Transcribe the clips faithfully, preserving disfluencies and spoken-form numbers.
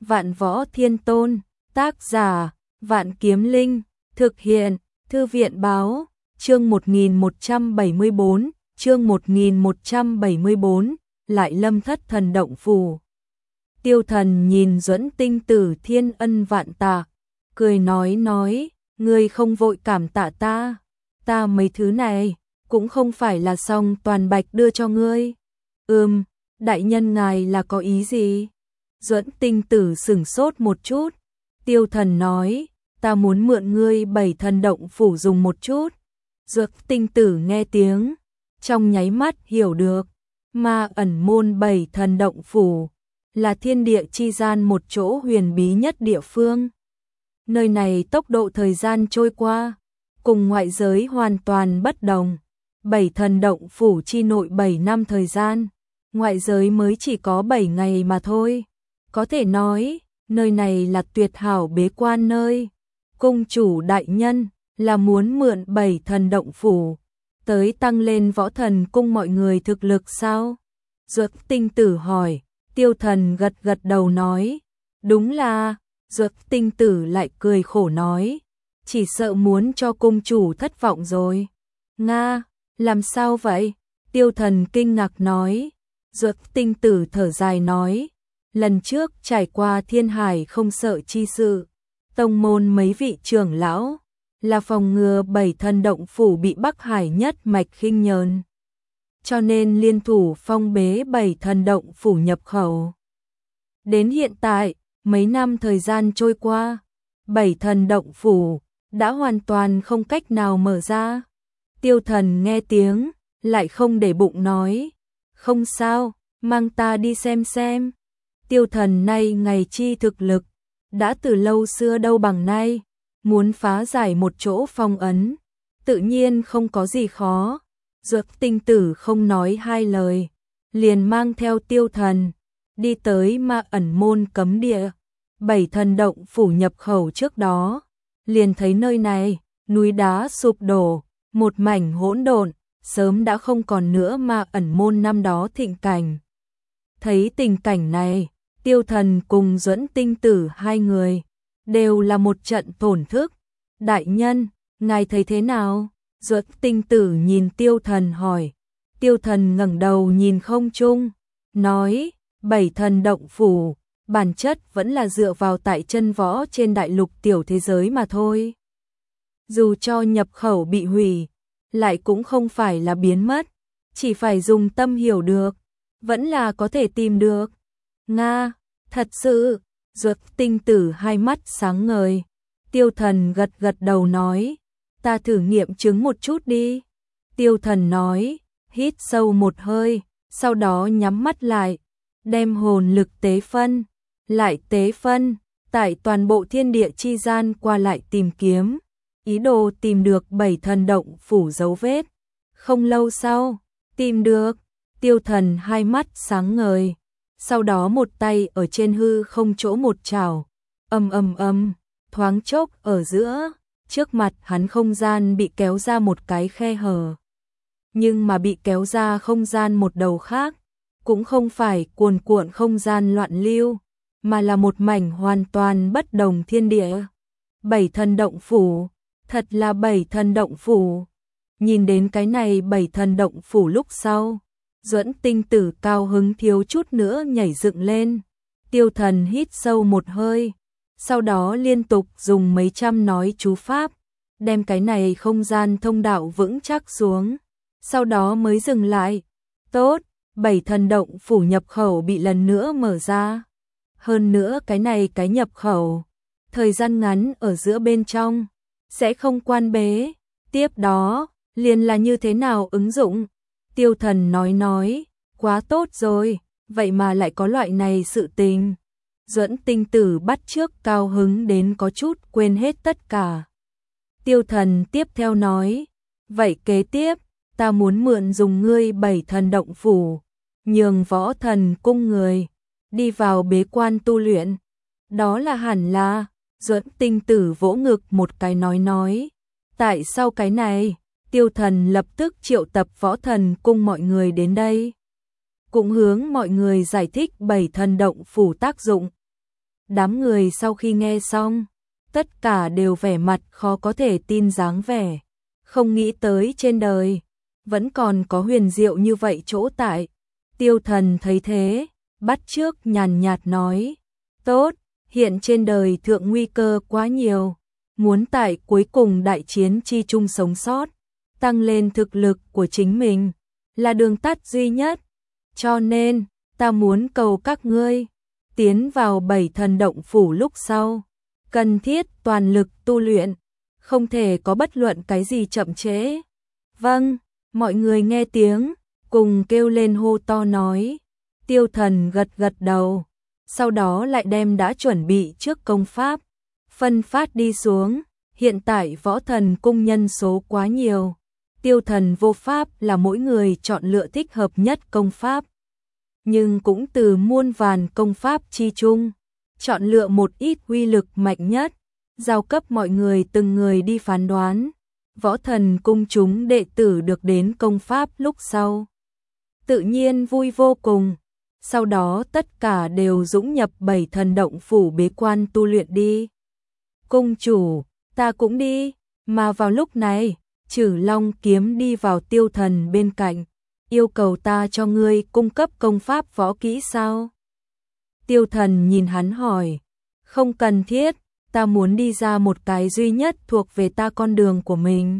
Vạn Võ Thiên Tôn, tác giả, Vạn Kiếm Linh, thực hiện, Thư viện báo, chương một nghìn một trăm bảy mươi bốn, chương một nghìn một trăm bảy mươi bốn, lại lâm thất thần động phủ. Tiêu Thần nhìn Duẫn Tinh Tử thiên ân vạn tạ, cười nói nói, ngươi không vội cảm tạ ta, ta mấy thứ này, cũng không phải là xong toàn bạch đưa cho ngươi. Ừm, đại nhân ngài là có ý gì? Duẫn Tinh Tử sửng sốt một chút, Tiêu Thần nói, ta muốn mượn ngươi bảy thần động phủ dùng một chút. Duẫn Tinh Tử nghe tiếng, trong nháy mắt hiểu được, Ma Ẩn Môn bảy thần động phủ là thiên địa chi gian một chỗ huyền bí nhất địa phương. Nơi này tốc độ thời gian trôi qua, cùng ngoại giới hoàn toàn bất đồng. Bảy thần động phủ chi nội bảy năm thời gian, ngoại giới mới chỉ có bảy ngày mà thôi. Có thể nói, nơi này là tuyệt hảo bế quan nơi. Cung chủ đại nhân là muốn mượn bảy thần động phủ, tới tăng lên võ thần cung mọi người thực lực sao? Duẫn Tinh Tử hỏi. Tiêu Thần gật gật đầu nói, đúng là. Duẫn Tinh Tử lại cười khổ nói, chỉ sợ muốn cho cung chủ thất vọng rồi. Nga, làm sao vậy? Tiêu Thần kinh ngạc nói. Duẫn Tinh Tử thở dài nói, lần trước trải qua thiên hải không sợ chi sự, tông môn mấy vị trưởng lão là phòng ngừa bảy thần động phủ bị Bắc Hải nhất mạch khinh nhờn, cho nên liên thủ phong bế bảy thần động phủ nhập khẩu. Đến hiện tại, mấy năm thời gian trôi qua, bảy thần động phủ đã hoàn toàn không cách nào mở ra. Tiêu Thần nghe tiếng, lại không để bụng nói, không sao, mang ta đi xem xem. Tiêu Thần nay ngày chi thực lực, đã từ lâu xưa đâu bằng nay, muốn phá giải một chỗ phong ấn, tự nhiên không có gì khó. Duẫn Tinh Tử không nói hai lời, liền mang theo Tiêu Thần, đi tới Ma Ẩn Môn cấm địa. Bảy thần động phủ nhập khẩu trước đó, liền thấy nơi này, núi đá sụp đổ, một mảnh hỗn độn, sớm đã không còn nữa Ma Ẩn Môn năm đó thịnh cảnh. Thấy tình cảnh này, Tiêu Thần cùng Duẫn Tinh Tử hai người, đều là một trận tổn thức. Đại nhân, ngài thấy thế nào? Duẫn Tinh Tử nhìn Tiêu Thần hỏi. Tiêu Thần ngẩng đầu nhìn không trung, nói, bảy thần động phủ, bản chất vẫn là dựa vào tại chân võ trên đại lục tiểu thế giới mà thôi. Dù cho nhập khẩu bị hủy, lại cũng không phải là biến mất, chỉ phải dùng tâm hiểu được, vẫn là có thể tìm được. Nga, thật sự. Duẫn Tinh Tử hai mắt sáng ngời. Tiêu Thần gật gật đầu nói, ta thử nghiệm chứng một chút đi. Tiêu Thần nói, hít sâu một hơi, sau đó nhắm mắt lại, đem hồn lực tế phân, lại tế phân, tại toàn bộ thiên địa chi gian qua lại tìm kiếm, ý đồ tìm được bảy thần động phủ dấu vết. Không lâu sau, tìm được. Tiêu Thần hai mắt sáng ngời, sau đó một tay ở trên hư không chỗ một chảo, ầm ầm ầm, thoáng chốc ở giữa, trước mặt hắn không gian bị kéo ra một cái khe hở. Nhưng mà bị kéo ra không gian một đầu khác, cũng không phải cuồn cuộn không gian loạn lưu, mà là một mảnh hoàn toàn bất đồng thiên địa. Bảy thần động phủ, thật là bảy thần động phủ. Nhìn đến cái này bảy thần động phủ lúc sau, Duẫn Tinh Tử cao hứng thiếu chút nữa nhảy dựng lên. Tiêu Thần hít sâu một hơi, sau đó liên tục dùng mấy trăm nói chú pháp, đem cái này không gian thông đạo vững chắc xuống, sau đó mới dừng lại. Tốt, bảy thần động phủ nhập khẩu bị lần nữa mở ra. Hơn nữa cái này cái nhập khẩu, thời gian ngắn ở giữa bên trong, sẽ không quan bế. Tiếp đó, liền là như thế nào ứng dụng? Tiêu Thần nói nói, quá tốt rồi, vậy mà lại có loại này sự tình. Duẫn Tinh Tử bắt chước cao hứng đến có chút quên hết tất cả. Tiêu Thần tiếp theo nói, vậy kế tiếp, ta muốn mượn dùng ngươi bảy thần động phủ, nhường võ thần cung người, đi vào bế quan tu luyện. Đó là hẳn là. Duẫn Tinh Tử vỗ ngực một cái nói nói, tại sao cái này? Tiêu Thần lập tức triệu tập võ thần cung mọi người đến đây, cũng hướng mọi người giải thích bảy thần động phủ tác dụng. Đám người sau khi nghe xong, tất cả đều vẻ mặt khó có thể tin dáng vẻ, không nghĩ tới trên đời vẫn còn có huyền diệu như vậy chỗ tại. Tiêu Thần thấy thế, bắt chước nhàn nhạt nói, tốt, hiện trên đời thượng nguy cơ quá nhiều, muốn tại cuối cùng đại chiến chi chung sống sót, tăng lên thực lực của chính mình, là đường tắt duy nhất. Cho nên, ta muốn cầu các ngươi, tiến vào bảy thần động phủ lúc sau, cần thiết toàn lực tu luyện, không thể có bất luận cái gì chậm trễ. Vâng, mọi người nghe tiếng, cùng kêu lên hô to nói. Tiêu Thần gật gật đầu, sau đó lại đem đã chuẩn bị trước công pháp, phân phát đi xuống. Hiện tại võ thần cung nhân số quá nhiều, Tiêu Thần vô pháp là mỗi người chọn lựa thích hợp nhất công pháp, nhưng cũng từ muôn vàn công pháp chi chung, chọn lựa một ít uy lực mạnh nhất, giao cấp mọi người từng người đi phán đoán. Võ thần cung chúng đệ tử được đến công pháp lúc sau, tự nhiên vui vô cùng. Sau đó tất cả đều dũng nhập bảy thần động phủ bế quan tu luyện đi. Cung chủ, ta cũng đi. Mà vào lúc này, Trử Long Kiếm đi vào Tiêu Thần bên cạnh, yêu cầu ta cho ngươi cung cấp công pháp võ kỹ sao? Tiêu Thần nhìn hắn hỏi, không cần thiết, ta muốn đi ra một cái duy nhất thuộc về ta con đường của mình.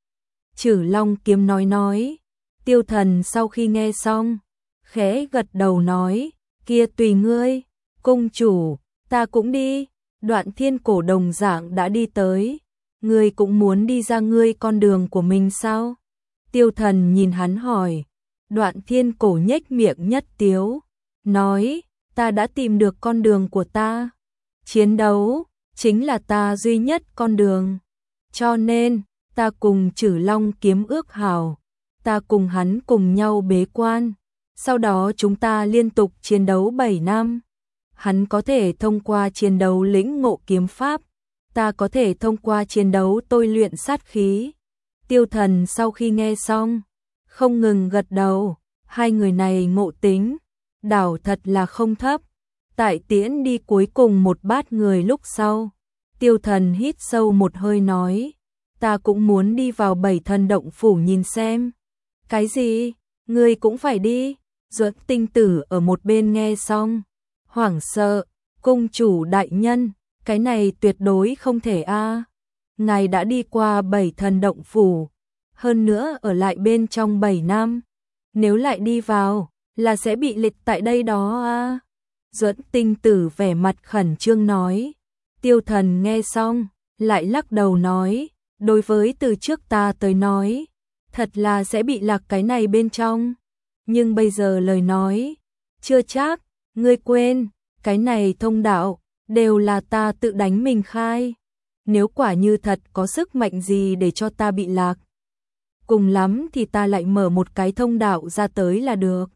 Trử Long Kiếm nói nói. Tiêu Thần sau khi nghe xong, khẽ gật đầu nói, kia tùy ngươi. Cung chủ, ta cũng đi. Đoạn Thiên Cổ đồng dạng đã đi tới, ngươi cũng muốn đi ra ngươi con đường của mình sao? Tiêu Thần nhìn hắn hỏi. Đoạn Thiên Cổ nhếch miệng nhất tiếu, nói, ta đã tìm được con đường của ta. Chiến đấu chính là ta duy nhất con đường. Cho nên, ta cùng Trử Long Kiếm ước hảo, ta cùng hắn cùng nhau bế quan, sau đó chúng ta liên tục chiến đấu bảy năm. Hắn có thể thông qua chiến đấu lĩnh ngộ kiếm pháp, ta có thể thông qua chiến đấu tôi luyện sát khí. Tiêu Thần sau khi nghe xong, không ngừng gật đầu, hai người này ngộ tính, đảo thật là không thấp. Tại tiễn đi cuối cùng một bát người lúc sau, Tiêu Thần hít sâu một hơi nói, ta cũng muốn đi vào bảy thần động phủ nhìn xem. Cái gì? Ngươi cũng phải đi? Duẫn Tinh Tử ở một bên nghe xong, hoảng sợ, cung chủ đại nhân, cái này tuyệt đối không thể a. Ngài đã đi qua bảy thần động phủ, hơn nữa ở lại bên trong bảy năm, nếu lại đi vào, là sẽ bị liệt tại đây đó a. Duẫn Tinh Tử vẻ mặt khẩn trương nói. Tiêu Thần nghe xong, lại lắc đầu nói, đối với từ trước ta tới nói, thật là sẽ bị lạc cái này bên trong. Nhưng bây giờ lời nói, chưa chắc, ngươi quên, cái này thông đạo, đều là ta tự đánh mình khai. Nếu quả như thật có sức mạnh gì để cho ta bị lạc, cùng lắm thì ta lại mở một cái thông đạo ra tới là được.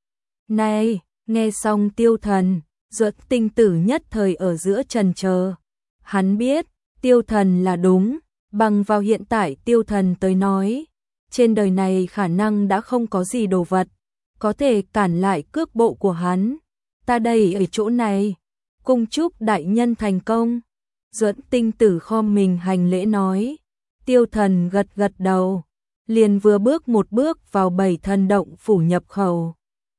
Này, nghe xong Tiêu Thần, Duẫn Tinh Tử nhất thời ở giữa chần chờ. Hắn biết, Tiêu Thần là đúng, bằng vào hiện tại Tiêu Thần tới nói, trên đời này khả năng đã không có gì đồ vật có thể cản lại cước bộ của hắn. Ta đây ở chỗ này, cung chúc đại nhân thành công. Duẫn Tinh Tử khom mình hành lễ nói. Tiêu Thần gật gật đầu, liền vừa bước một bước vào bảy thần động phủ nhập khẩu.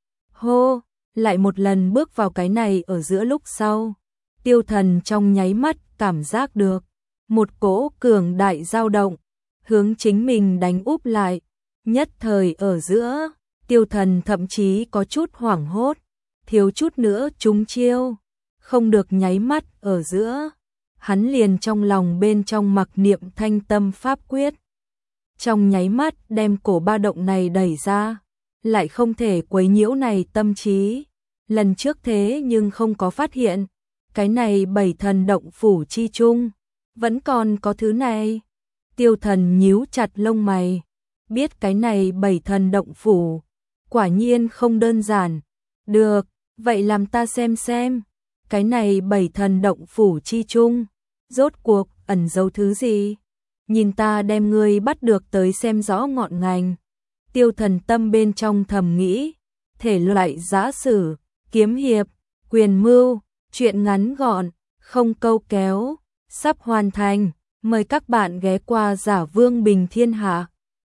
Hô, lại một lần bước vào cái này ở giữa lúc sau, Tiêu Thần trong nháy mắt cảm giác được một cỗ cường đại dao động, hướng chính mình đánh úp lại. Nhất thời ở giữa, Tiêu Thần thậm chí có chút hoảng hốt, thiếu chút nữa trúng chiêu, không được nháy mắt ở giữa, hắn liền trong lòng bên trong mặc niệm thanh tâm pháp quyết. Trong nháy mắt đem cổ ba động này đẩy ra, lại không thể quấy nhiễu này tâm trí. Lần trước thế nhưng không có phát hiện, cái này bảy thần động phủ chi chung, vẫn còn có thứ này. Tiêu Thần nhíu chặt lông mày, biết cái này bảy thần động phủ, quả nhiên không đơn giản. Được, vậy làm ta xem xem, cái này bảy thần động phủ chi chung, rốt cuộc ẩn giấu thứ gì? Nhìn ta đem ngươi bắt được tới xem rõ ngọn ngành. Tiêu Thần tâm bên trong thầm nghĩ, thể loại giã sử, kiếm hiệp, quyền mưu, Chuyện ngắn gọn, không câu kéo, sắp hoàn thành. Mời các bạn ghé qua Giả Vương Bình Thiên Hạ.